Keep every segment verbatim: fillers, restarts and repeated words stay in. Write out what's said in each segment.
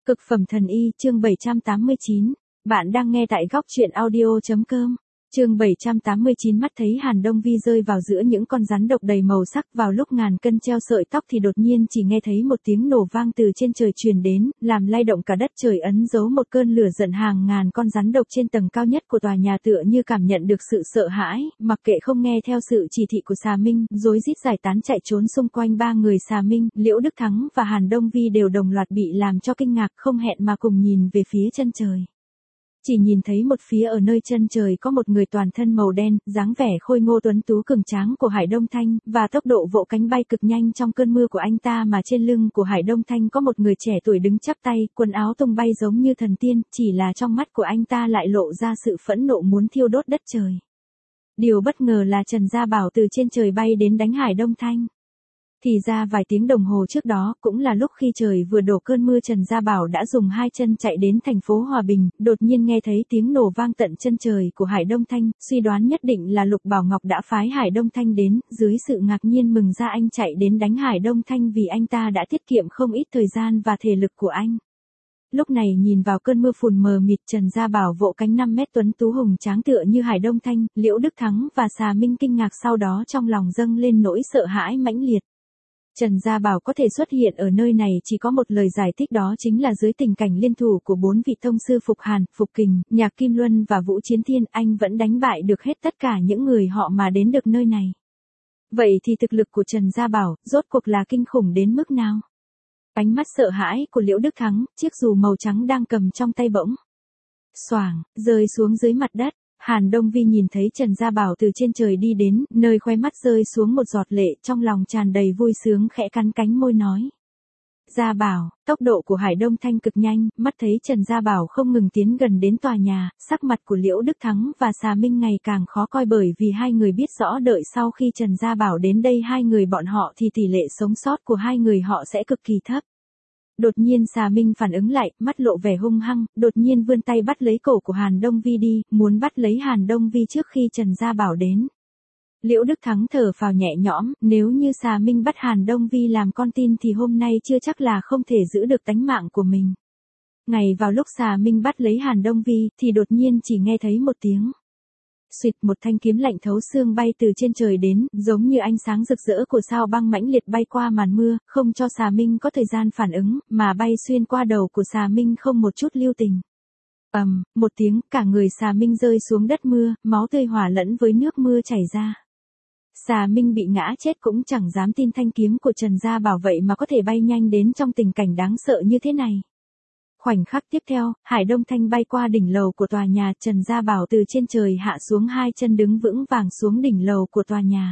Cực phẩm thần y, chương bảy trăm tám mươi chín. Bạn đang nghe tại góc truyện audio.com. Chương bảy trăm tám mươi chín. Mắt thấy Hàn Đông Vi rơi vào giữa những con rắn độc đầy màu sắc, vào lúc ngàn cân treo sợi tóc thì đột nhiên chỉ nghe thấy một tiếng nổ vang từ trên trời truyền đến, làm lay động cả đất trời, ấn dấu một cơn lửa giận. Hàng ngàn con rắn độc trên tầng cao nhất của tòa nhà tựa như cảm nhận được sự sợ hãi, mặc kệ không nghe theo sự chỉ thị của Xà Minh, rối rít giải tán chạy trốn xung quanh. Ba người Xà Minh, Liễu Đức Thắng và Hàn Đông Vi đều đồng loạt bị làm cho kinh ngạc, không hẹn mà cùng nhìn về phía chân trời. Chỉ nhìn thấy một phía ở nơi chân trời có một người toàn thân màu đen, dáng vẻ khôi ngô tuấn tú cường tráng của Hải Đông Thanh, và tốc độ vỗ cánh bay cực nhanh trong cơn mưa của anh ta, mà trên lưng của Hải Đông Thanh có một người trẻ tuổi đứng chắp tay, quần áo tung bay giống như thần tiên, chỉ là trong mắt của anh ta lại lộ ra sự phẫn nộ muốn thiêu đốt đất trời. Điều bất ngờ là Trần Gia Bảo từ trên trời bay đến đánh Hải Đông Thanh. Thì ra vài tiếng đồng hồ trước đó, cũng là lúc khi trời vừa đổ cơn mưa, Trần Gia Bảo đã dùng hai chân chạy đến thành phố Hòa Bình, đột nhiên nghe thấy tiếng nổ vang tận chân trời của Hải Đông Thanh, suy đoán nhất định là Lục Bảo Ngọc đã phái Hải Đông Thanh đến, dưới sự ngạc nhiên mừng ra anh chạy đến đánh Hải Đông Thanh vì anh ta đã tiết kiệm không ít thời gian và thể lực của anh. Lúc này nhìn vào cơn mưa phùn mờ mịt, Trần Gia Bảo vỗ cánh năm mét tuấn tú hùng tráng tựa như Hải Đông Thanh, Liễu Đức Thắng và Xà Minh kinh ngạc, sau đó trong lòng dâng lên nỗi sợ hãi mãnh liệt. Trần Gia Bảo có thể xuất hiện ở nơi này chỉ có một lời giải thích, đó chính là dưới tình cảnh liên thủ của bốn vị tông sư Phục Hàn, Phục Kình, Nhạc Kim Luân và Vũ Chiến Thiên, anh vẫn đánh bại được hết tất cả những người họ mà đến được nơi này. Vậy thì thực lực của Trần Gia Bảo, rốt cuộc là kinh khủng đến mức nào? Ánh mắt sợ hãi của Liễu Đức Thắng, chiếc dù màu trắng đang cầm trong tay bỗng xoảng, rơi xuống dưới mặt đất. Hàn Đông Vi nhìn thấy Trần Gia Bảo từ trên trời đi đến, nơi khóe mắt rơi xuống một giọt lệ, trong lòng tràn đầy vui sướng, khẽ cắn cánh môi nói. Gia Bảo, tốc độ của Hải Đông Thanh cực nhanh, mắt thấy Trần Gia Bảo không ngừng tiến gần đến tòa nhà, sắc mặt của Liễu Đức Thắng và Xà Minh ngày càng khó coi, bởi vì hai người biết rõ đợi sau khi Trần Gia Bảo đến đây hai người bọn họ thì tỷ lệ sống sót của hai người họ sẽ cực kỳ thấp. Đột nhiên Xà Minh phản ứng lại, mắt lộ vẻ hung hăng, đột nhiên vươn tay bắt lấy cổ của Hàn Đông Vi đi, muốn bắt lấy Hàn Đông Vi trước khi Trần Gia Bảo đến. Liễu Đức Thắng thở phào nhẹ nhõm, nếu như Xà Minh bắt Hàn Đông Vi làm con tin thì hôm nay chưa chắc là không thể giữ được tánh mạng của mình. Ngày vào lúc Xà Minh bắt lấy Hàn Đông Vi, thì đột nhiên chỉ nghe thấy một tiếng. Xuyệt, một thanh kiếm lạnh thấu xương bay từ trên trời đến, giống như ánh sáng rực rỡ của sao băng mãnh liệt bay qua màn mưa, không cho Xà Minh có thời gian phản ứng, mà bay xuyên qua đầu của Xà Minh không một chút lưu tình. Ầm, um, một tiếng, cả người Xà Minh rơi xuống đất mưa, máu tươi hòa lẫn với nước mưa chảy ra. Xà Minh bị ngã chết cũng chẳng dám tin thanh kiếm của Trần Gia Bảo vậy mà có thể bay nhanh đến trong tình cảnh đáng sợ như thế này. Khoảnh khắc tiếp theo, Hải Đông Thanh bay qua đỉnh lầu của tòa nhà, Trần Gia Bảo từ trên trời hạ xuống, hai chân đứng vững vàng xuống đỉnh lầu của tòa nhà.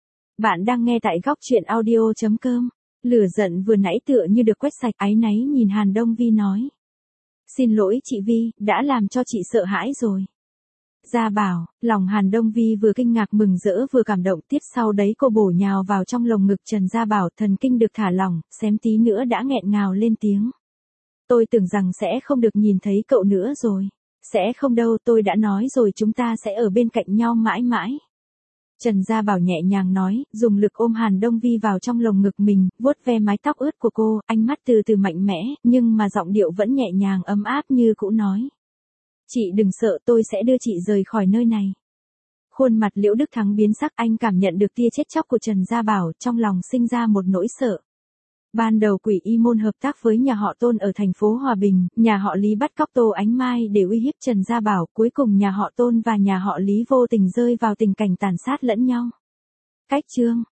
Bạn đang nghe tại góc truyện audio.com. Lửa giận vừa nãy tựa như được quét sạch, áy náy nhìn Hàn Đông Vi nói. Xin lỗi chị Vi, đã làm cho chị sợ hãi rồi. Gia Bảo, lòng Hàn Đông Vi vừa kinh ngạc mừng rỡ vừa cảm động, tiếp sau đấy cô bổ nhào vào trong lồng ngực Trần Gia Bảo, thần kinh được thả lỏng, xém tí nữa đã nghẹn ngào lên tiếng. Tôi tưởng rằng sẽ không được nhìn thấy cậu nữa rồi. Sẽ không đâu, tôi đã nói rồi, chúng ta sẽ ở bên cạnh nhau mãi mãi. Trần Gia Bảo nhẹ nhàng nói, dùng lực ôm Hàn Đông Vi vào trong lồng ngực mình, vuốt ve mái tóc ướt của cô, ánh mắt từ từ mạnh mẽ, nhưng mà giọng điệu vẫn nhẹ nhàng ấm áp như cũ nói. Chị đừng sợ, tôi sẽ đưa chị rời khỏi nơi này. Khuôn mặt Liễu Đức Thắng biến sắc, anh cảm nhận được tia chết chóc của Trần Gia Bảo, trong lòng sinh ra một nỗi sợ. Ban đầu Quỷ Y Môn hợp tác với nhà họ Tôn ở thành phố Hòa Bình, nhà họ Lý bắt cóc Tô Ánh Mai để uy hiếp Trần Gia Bảo, cuối cùng nhà họ Tôn và nhà họ Lý vô tình rơi vào tình cảnh tàn sát lẫn nhau. Cách chương